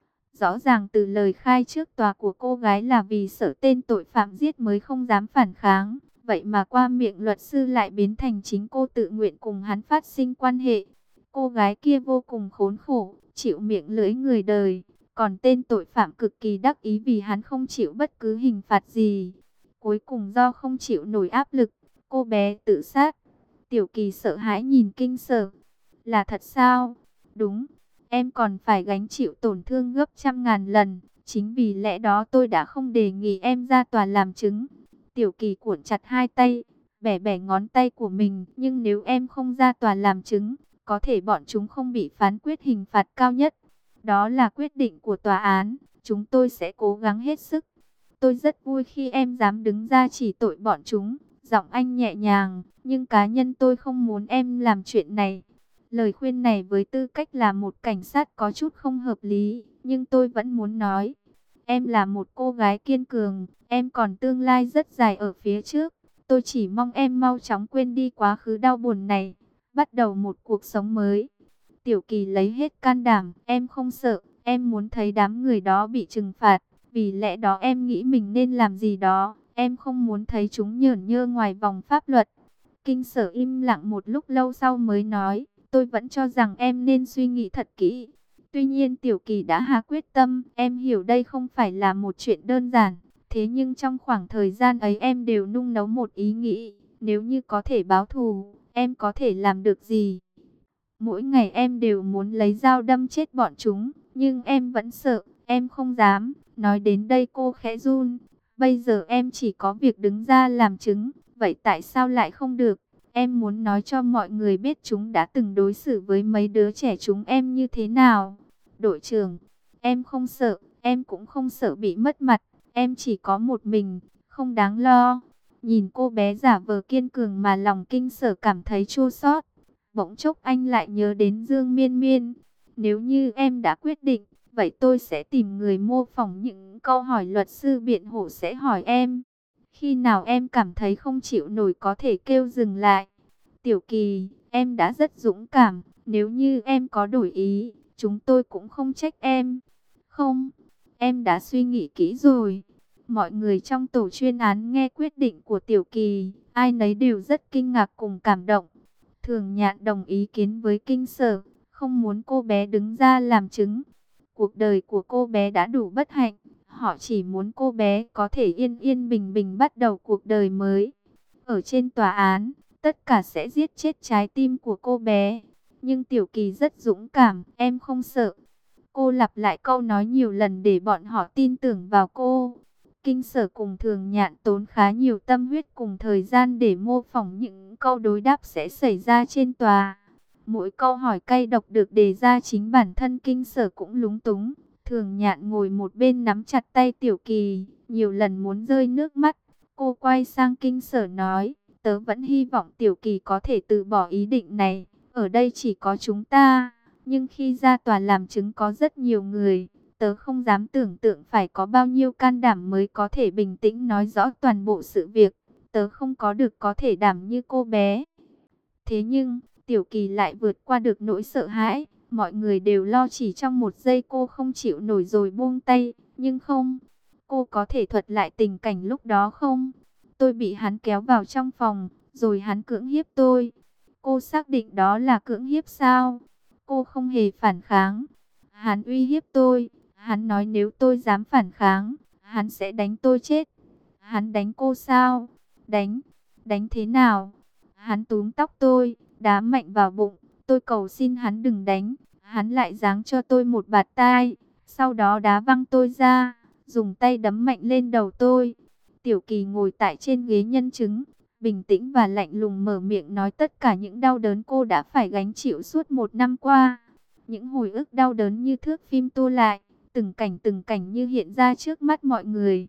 Rõ ràng từ lời khai trước tòa của cô gái là vì sợ tên tội phạm giết mới không dám phản kháng. Vậy mà qua miệng luật sư lại biến thành chính cô tự nguyện cùng hắn phát sinh quan hệ. Cô gái kia vô cùng khốn khổ, chịu miệng lưỡi người đời. Còn tên tội phạm cực kỳ đắc ý vì hắn không chịu bất cứ hình phạt gì. Cuối cùng do không chịu nổi áp lực, cô bé tự sát. Tiểu Kỳ sợ hãi nhìn Kinh Sở. Là thật sao? Đúng, em còn phải gánh chịu tổn thương gấp trăm ngàn lần. Chính vì lẽ đó tôi đã không đề nghị em ra tòa làm chứng. Tiểu Kỳ cuộn chặt hai tay, bẻ bẻ ngón tay của mình. Nhưng nếu em không ra tòa làm chứng, có thể bọn chúng không bị phán quyết hình phạt cao nhất. Đó là quyết định của tòa án, chúng tôi sẽ cố gắng hết sức. Tôi rất vui khi em dám đứng ra chỉ tội bọn chúng. Giọng anh nhẹ nhàng, nhưng cá nhân tôi không muốn em làm chuyện này. Lời khuyên này với tư cách là một cảnh sát có chút không hợp lý, nhưng tôi vẫn muốn nói. Em là một cô gái kiên cường, em còn tương lai rất dài ở phía trước. Tôi chỉ mong em mau chóng quên đi quá khứ đau buồn này, bắt đầu một cuộc sống mới. Tiểu Kỳ lấy hết can đảm, em không sợ, em muốn thấy đám người đó bị trừng phạt. Vì lẽ đó em nghĩ mình nên làm gì đó, em không muốn thấy chúng nhởn nhơ ngoài vòng pháp luật. Kinh Sở im lặng một lúc lâu sau mới nói, tôi vẫn cho rằng em nên suy nghĩ thật kỹ. Tuy nhiên Tiểu Kỳ đã hạ quyết tâm, em hiểu đây không phải là một chuyện đơn giản. Thế nhưng trong khoảng thời gian ấy em đều nung nấu một ý nghĩ, nếu như có thể báo thù, em có thể làm được gì? Mỗi ngày em đều muốn lấy dao đâm chết bọn chúng, nhưng em vẫn sợ, em không dám. Nói đến đây cô khẽ run. Bây giờ em chỉ có việc đứng ra làm chứng, vậy tại sao lại không được? Em muốn nói cho mọi người biết chúng đã từng đối xử với mấy đứa trẻ chúng em như thế nào. Đội trưởng, em không sợ, em cũng không sợ bị mất mặt, em chỉ có một mình, không đáng lo. Nhìn cô bé giả vờ kiên cường mà lòng Kinh Sở cảm thấy chua xót. Bỗng chốc anh lại nhớ đến Dương Miên Miên. Nếu như em đã quyết định, vậy tôi sẽ tìm người mô phỏng những câu hỏi luật sư biện hộ sẽ hỏi em. Khi nào em cảm thấy không chịu nổi có thể kêu dừng lại. Tiểu Kỳ, em đã rất dũng cảm. Nếu như em có đổi ý, chúng tôi cũng không trách em. Không, em đã suy nghĩ kỹ rồi. Mọi người trong tổ chuyên án nghe quyết định của Tiểu Kỳ, ai nấy đều rất kinh ngạc cùng cảm động. Thường Nhạn đồng ý kiến với Kinh Sở, không muốn cô bé đứng ra làm chứng. Cuộc đời của cô bé đã đủ bất hạnh, họ chỉ muốn cô bé có thể yên yên bình bình bắt đầu cuộc đời mới. Ở trên tòa án, tất cả sẽ giết chết trái tim của cô bé. Nhưng Tiểu Kỳ rất dũng cảm, em không sợ. Cô lặp lại câu nói nhiều lần để bọn họ tin tưởng vào cô. Kinh Sở cùng Thường Nhạn tốn khá nhiều tâm huyết cùng thời gian để mô phỏng những câu đối đáp sẽ xảy ra trên tòa. Mỗi câu hỏi cay độc được đề ra chính bản thân Kinh Sở cũng lúng túng. Thường Nhạn ngồi một bên nắm chặt tay Tiểu Kỳ, nhiều lần muốn rơi nước mắt. Cô quay sang Kinh Sở nói, tớ vẫn hy vọng Tiểu Kỳ có thể từ bỏ ý định này. Ở đây chỉ có chúng ta, nhưng khi ra tòa làm chứng có rất nhiều người. Tớ không dám tưởng tượng phải có bao nhiêu can đảm mới có thể bình tĩnh nói rõ toàn bộ sự việc. Tớ không có được có thể đảm như cô bé. Thế nhưng, Tiểu Kỳ lại vượt qua được nỗi sợ hãi. Mọi người đều lo chỉ trong một giây cô không chịu nổi rồi buông tay. Nhưng không, cô có thể thuật lại tình cảnh lúc đó không? Tôi bị hắn kéo vào trong phòng, rồi hắn cưỡng hiếp tôi. Cô xác định đó là cưỡng hiếp sao? Cô không hề phản kháng. Hắn uy hiếp tôi. Hắn nói nếu tôi dám phản kháng, hắn sẽ đánh tôi chết. Hắn đánh cô sao? Đánh? Đánh thế nào? Hắn túm tóc tôi, đá mạnh vào bụng. Tôi cầu xin hắn đừng đánh. Hắn lại giáng cho tôi một bạt tai. Sau đó đá văng tôi ra, dùng tay đấm mạnh lên đầu tôi. Tiểu Kỳ ngồi tại trên ghế nhân chứng, bình tĩnh và lạnh lùng mở miệng nói tất cả những đau đớn cô đã phải gánh chịu suốt một năm qua. Những hồi ức đau đớn như thước phim tua lại. Từng cảnh từng cảnh như hiện ra trước mắt mọi người.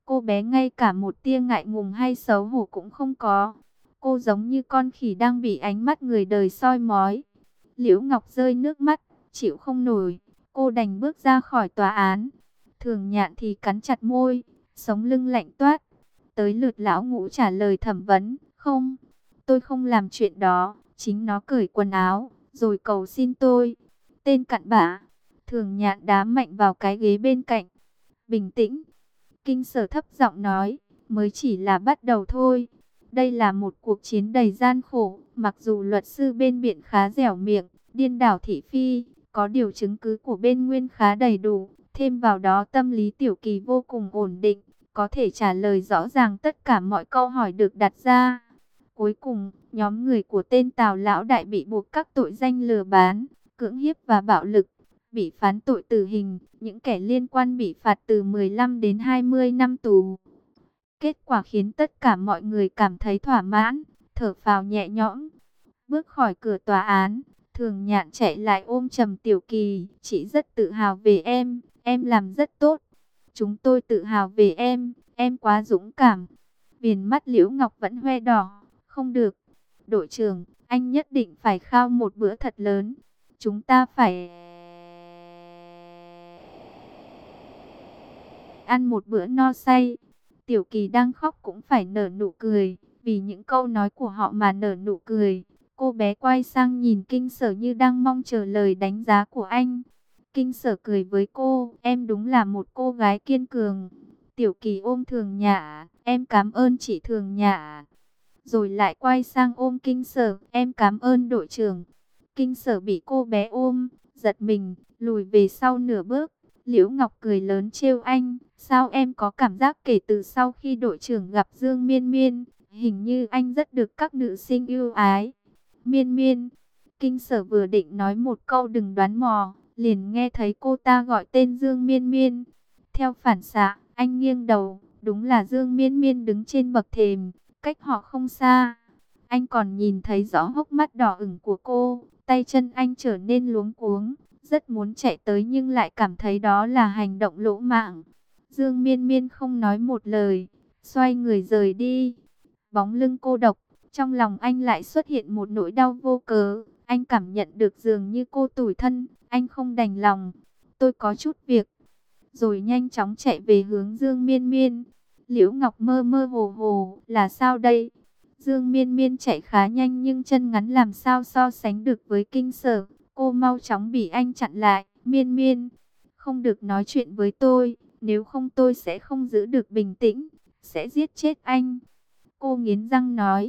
Cô bé ngay cả một tia ngại ngùng hay xấu hổ cũng không có. Cô giống như con khỉ đang bị ánh mắt người đời soi mói. Liễu Ngọc rơi nước mắt, chịu không nổi. Cô đành bước ra khỏi tòa án. Thường Nhạn thì cắn chặt môi, sống lưng lạnh toát. Tới lượt lão Ngũ trả lời thẩm vấn. Không, tôi không làm chuyện đó. Chính nó cởi quần áo, rồi cầu xin tôi. Tên cặn bã. Thường Nhạn đá mạnh vào cái ghế bên cạnh. Bình tĩnh. Kinh Sở thấp giọng nói, mới chỉ là bắt đầu thôi. Đây là một cuộc chiến đầy gian khổ. Mặc dù luật sư bên biện khá dẻo miệng, điên đảo thị phi, có điều chứng cứ của bên Nguyên khá đầy đủ. Thêm vào đó tâm lý Tiểu Kỳ vô cùng ổn định, có thể trả lời rõ ràng tất cả mọi câu hỏi được đặt ra. Cuối cùng, nhóm người của tên Tào Lão Đại bị buộc các tội danh lừa bán, cưỡng hiếp và bạo lực, bị phán tội tử hình. Những kẻ liên quan bị phạt từ mười lăm đến hai mươi năm tù. Kết quả khiến tất cả mọi người cảm thấy thỏa mãn, thở phào nhẹ nhõm. Bước khỏi cửa tòa án, Thường Nhạn chạy lại ôm chầm Tiểu Kỳ. Chị rất tự hào về em, em làm rất tốt. Chúng tôi tự hào về em, em quá dũng cảm. Viền mắt Liễu Ngọc vẫn hoe đỏ. Không được, đội trưởng, anh nhất định phải khao một bữa thật lớn. Chúng ta phải ăn một bữa no say. Tiểu Kỳ đang khóc cũng phải nở nụ cười, vì những câu nói của họ mà nở nụ cười. Cô bé quay sang nhìn Kinh Sở như đang mong chờ lời đánh giá của anh. Kinh Sở cười với cô, em đúng là một cô gái kiên cường. Tiểu Kỳ ôm Thường Nhã, em cảm ơn chị Thường Nhã. Rồi lại quay sang ôm Kinh Sở, em cảm ơn đội trưởng. Kinh Sở bị cô bé ôm, giật mình, lùi về sau nửa bước. Liễu Ngọc cười lớn trêu anh, sao em có cảm giác kể từ sau khi đội trưởng gặp Dương Miên Miên, hình như anh rất được các nữ sinh yêu ái. Miên Miên, Kinh Sở vừa định nói một câu đừng đoán mò, liền nghe thấy cô ta gọi tên Dương Miên Miên. Theo phản xạ, anh nghiêng đầu, đúng là Dương Miên Miên đứng trên bậc thềm, cách họ không xa. Anh còn nhìn thấy rõ hốc mắt đỏ ửng của cô, tay chân anh trở nên luống cuống. Rất muốn chạy tới nhưng lại cảm thấy đó là hành động lỗ mãng. Dương Miên Miên không nói một lời, xoay người rời đi. Bóng lưng cô độc, trong lòng anh lại xuất hiện một nỗi đau vô cớ. Anh cảm nhận được dường như cô tủi thân, anh không đành lòng. Tôi có chút việc. Rồi nhanh chóng chạy về hướng Dương Miên Miên. Liễu Ngọc mơ mơ hồ hồ, là sao đây? Dương Miên Miên chạy khá nhanh nhưng chân ngắn làm sao so sánh được với Kinh Sở. Cô mau chóng bị anh chặn lại. Miên Miên, không được nói chuyện với tôi, nếu không tôi sẽ không giữ được bình tĩnh, sẽ giết chết anh. Cô nghiến răng nói.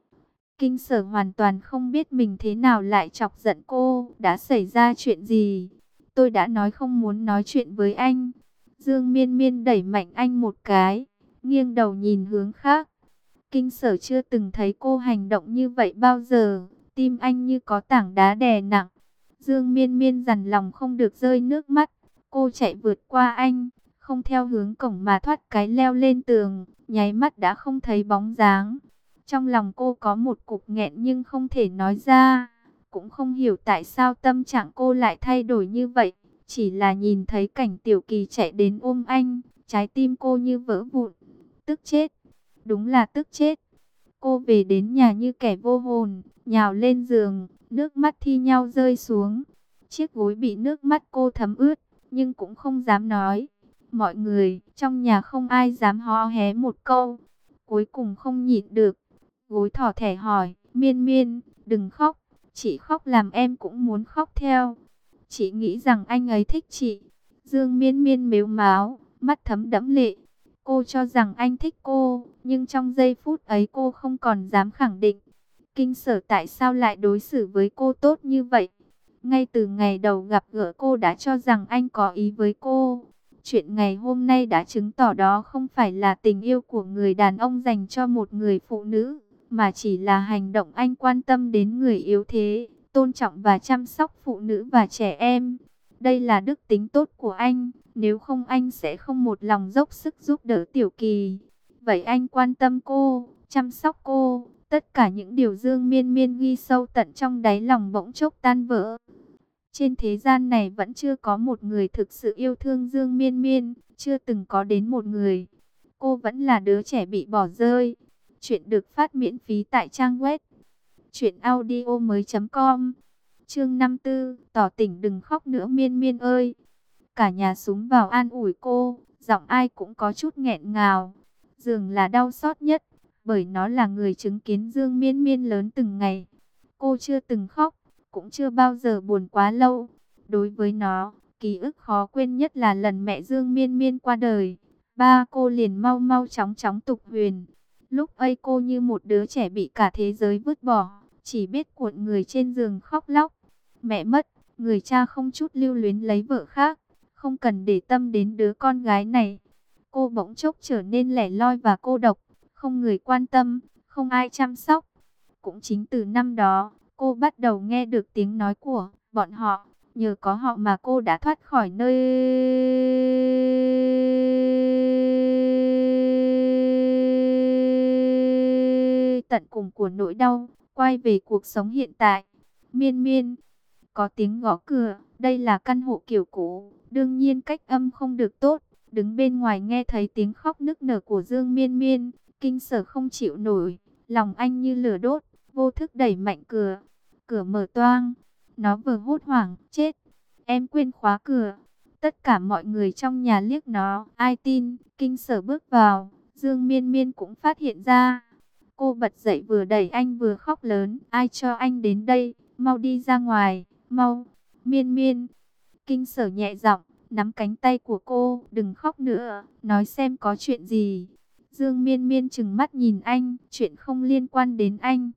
Kinh Sở hoàn toàn không biết mình thế nào lại chọc giận cô. Đã xảy ra chuyện gì? Tôi đã nói không muốn nói chuyện với anh. Dương Miên Miên đẩy mạnh anh một cái, nghiêng đầu nhìn hướng khác. Kinh Sở chưa từng thấy cô hành động như vậy bao giờ. Tim anh như có tảng đá đè nặng. Dương Miên Miên dằn lòng không được rơi nước mắt. Cô chạy vượt qua anh, không theo hướng cổng mà thoát cái leo lên tường, nháy mắt đã không thấy bóng dáng. Trong lòng cô có một cục nghẹn nhưng không thể nói ra. Cũng không hiểu tại sao tâm trạng cô lại thay đổi như vậy. Chỉ là nhìn thấy cảnh Tiểu Kỳ chạy đến ôm anh, trái tim cô như vỡ vụn. Tức chết, đúng là tức chết. Cô về đến nhà như kẻ vô hồn, nhào lên giường, nước mắt thi nhau rơi xuống. Chiếc gối bị nước mắt cô thấm ướt, nhưng cũng không dám nói. Mọi người trong nhà không ai dám hó hé một câu. Cuối cùng không nhịn được, gối thỏ thẻ hỏi, Miên Miên, đừng khóc, chị khóc làm em cũng muốn khóc theo. Chị nghĩ rằng anh ấy thích chị. Dương Miên Miên mếu máo, mắt thấm đẫm lệ. Cô cho rằng anh thích cô, nhưng trong giây phút ấy cô không còn dám khẳng định. Kinh Sở tại sao lại đối xử với cô tốt như vậy? Ngay từ ngày đầu gặp gỡ cô đã cho rằng anh có ý với cô. Chuyện ngày hôm nay đã chứng tỏ đó không phải là tình yêu của người đàn ông dành cho một người phụ nữ, mà chỉ là hành động anh quan tâm đến người yếu thế, tôn trọng và chăm sóc phụ nữ và trẻ em. Đây là đức tính tốt của anh, nếu không anh sẽ không một lòng dốc sức giúp đỡ Tiểu Kỳ. Vậy anh quan tâm cô, chăm sóc cô, tất cả những điều Dương Miên Miên ghi sâu tận trong đáy lòng bỗng chốc tan vỡ. Trên thế gian này vẫn chưa có một người thực sự yêu thương Dương Miên Miên, chưa từng có đến một người. cô vẫn là đứa trẻ bị bỏ rơi. Chuyện được phát miễn phí tại trang web truyện audio mới chấm com. Chương năm tư, tỏ tình đừng khóc nữa Miên Miên ơi. Cả nhà súng vào an ủi cô, giọng ai cũng có chút nghẹn ngào. Dường là đau xót nhất, bởi nó là người chứng kiến Dương Miên Miên lớn từng ngày. Cô chưa từng khóc, cũng chưa bao giờ buồn quá lâu. Đối với nó, ký ức khó quên nhất là lần mẹ Dương Miên Miên qua đời. Ba cô liền mau mau chóng chóng tục huyền. Lúc ấy cô như một đứa trẻ bị cả thế giới vứt bỏ, chỉ biết cuộn người trên giường khóc lóc. Mẹ mất, người cha không chút lưu luyến lấy vợ khác, không cần để tâm đến đứa con gái này. Cô bỗng chốc trở nên lẻ loi và cô độc, không người quan tâm, không ai chăm sóc. Cũng chính từ năm đó, cô bắt đầu nghe được tiếng nói của bọn họ. Nhờ có họ mà cô đã thoát khỏi nơi tận cùng của nỗi đau, quay về cuộc sống hiện tại. Miên Miên, có tiếng gõ cửa, đây là căn hộ kiểu cũ, đương nhiên cách âm không được tốt. Đứng bên ngoài nghe thấy tiếng khóc nức nở của Dương Miên Miên, Kinh Sở không chịu nổi, lòng anh như lửa đốt, vô thức đẩy mạnh cửa. Cửa mở toang, nó vừa hốt hoảng, chết, em quên khóa cửa. Tất cả mọi người trong nhà liếc nó, ai tin. Kinh Sở bước vào, Dương Miên Miên cũng phát hiện ra. Cô bật dậy vừa đẩy anh vừa khóc lớn, ai cho anh đến đây, mau đi ra ngoài, mau. Miên Miên, Kinh Sở nhẹ giọng, nắm cánh tay của cô, đừng khóc nữa, nói xem có chuyện gì. Dương Miên Miên trừng mắt nhìn anh, chuyện không liên quan đến anh.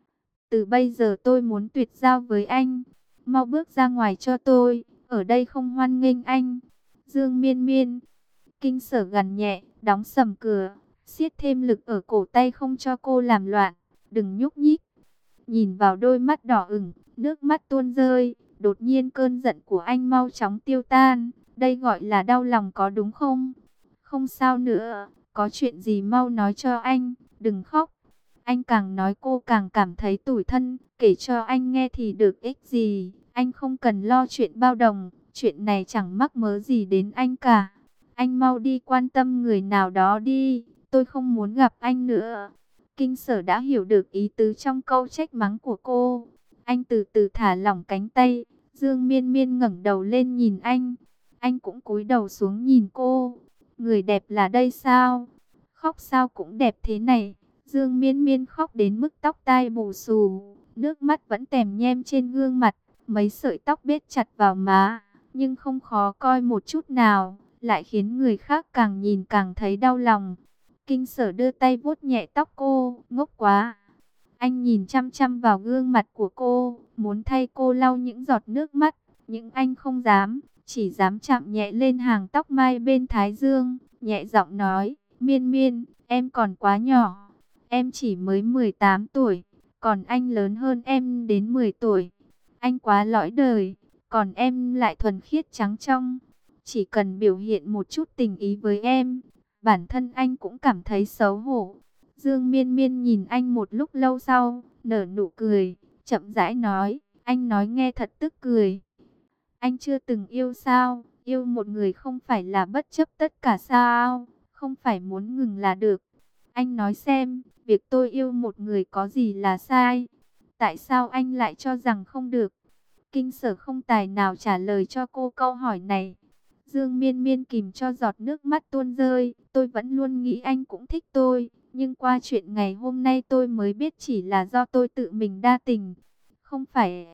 Từ bây giờ tôi muốn tuyệt giao với anh, mau bước ra ngoài cho tôi, ở đây không hoan nghênh anh. Dương Miên Miên, Kinh Sở gằn nhẹ, đóng sầm cửa, siết thêm lực ở cổ tay không cho cô làm loạn, đừng nhúc nhích. Nhìn vào đôi mắt đỏ ửng, nước mắt tuôn rơi, đột nhiên cơn giận của anh mau chóng tiêu tan. Đây gọi là đau lòng có đúng không? Không sao nữa, có chuyện gì mau nói cho anh, đừng khóc. Anh càng nói cô càng cảm thấy tủi thân, kể cho anh nghe thì được ích gì. Anh không cần lo chuyện bao đồng, chuyện này chẳng mắc mớ gì đến anh cả. Anh mau đi quan tâm người nào đó đi, tôi không muốn gặp anh nữa. Kinh Sở đã hiểu được ý tứ trong câu trách mắng của cô. Anh từ từ thả lỏng cánh tay. Dương Miên Miên ngẩng đầu lên nhìn anh. Anh cũng cúi đầu xuống nhìn cô. Người đẹp là đây sao? Khóc sao cũng đẹp thế này. Dương Miên Miên khóc đến mức tóc tai bù xù, nước mắt vẫn tèm nhem trên gương mặt, mấy sợi tóc bết chặt vào má, nhưng không khó coi một chút nào, lại khiến người khác càng nhìn càng thấy đau lòng. Kinh Sở đưa tay vuốt nhẹ tóc cô, ngốc quá. Anh nhìn chăm chăm vào gương mặt của cô, muốn thay cô lau những giọt nước mắt, nhưng anh không dám, chỉ dám chạm nhẹ lên hàng tóc mai bên thái dương, nhẹ giọng nói, Miên Miên, em còn quá nhỏ. Em chỉ mới mười tám tuổi, còn anh lớn hơn em đến mười tuổi. Anh quá lõi đời, còn em lại thuần khiết trắng trong. Chỉ cần biểu hiện một chút tình ý với em, bản thân anh cũng cảm thấy xấu hổ. Dương Miên Miên nhìn anh một lúc lâu sau, nở nụ cười, chậm rãi nói, anh nói nghe thật tức cười. Anh chưa từng yêu sao? Yêu một người không phải là bất chấp tất cả sao? Không phải muốn ngừng là được. Anh nói xem, việc tôi yêu một người có gì là sai? Tại sao anh lại cho rằng không được? Kinh Sở không tài nào trả lời cho cô câu hỏi này. Dương Miên Miên kìm cho giọt nước mắt tuôn rơi. Tôi vẫn luôn nghĩ anh cũng thích tôi. Nhưng qua chuyện ngày hôm nay tôi mới biết chỉ là do tôi tự mình đa tình. Không phải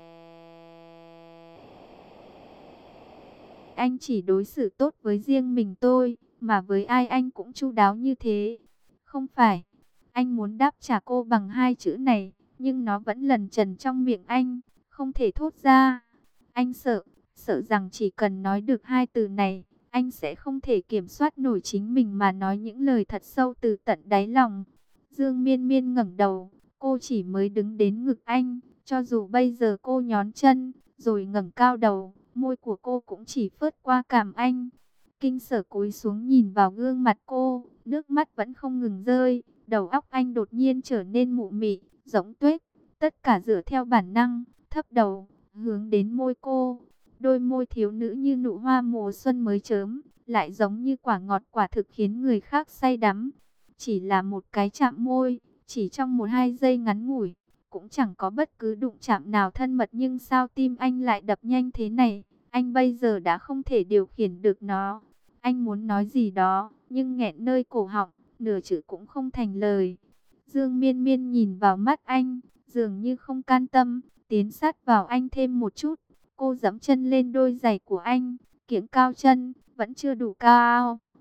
anh chỉ đối xử tốt với riêng mình tôi, mà với ai anh cũng chu đáo như thế. Không phải, anh muốn đáp trả cô bằng hai chữ này, nhưng nó vẫn lẩn chẩn trong miệng anh, không thể thốt ra. Anh sợ, sợ rằng chỉ cần nói được hai từ này, anh sẽ không thể kiểm soát nổi chính mình mà nói những lời thật sâu từ tận đáy lòng. Dương Miên Miên ngẩng đầu, cô chỉ mới đứng đến ngực anh, cho dù bây giờ cô nhón chân, rồi ngẩng cao đầu, môi của cô cũng chỉ phớt qua cằm anh. Kinh Sở cúi xuống nhìn vào gương mặt cô, nước mắt vẫn không ngừng rơi, đầu óc anh đột nhiên trở nên mụ mị, giống tuếch, tất cả dựa theo bản năng, thấp đầu, hướng đến môi cô. Đôi môi thiếu nữ như nụ hoa mùa xuân mới chớm, lại giống như quả ngọt, quả thực khiến người khác say đắm. Chỉ là một cái chạm môi, chỉ trong một hai giây ngắn ngủi, cũng chẳng có bất cứ đụng chạm nào thân mật, nhưng sao tim anh lại đập nhanh thế này? Anh bây giờ đã không thể điều khiển được nó. Anh muốn nói gì đó, nhưng nghẹn nơi cổ họng, nửa chữ cũng không thành lời. Dương Miên Miên nhìn vào mắt anh, dường như không can tâm, tiến sát vào anh thêm một chút. Cô giẫm chân lên đôi giày của anh, kiễng cao chân, vẫn chưa đủ cao.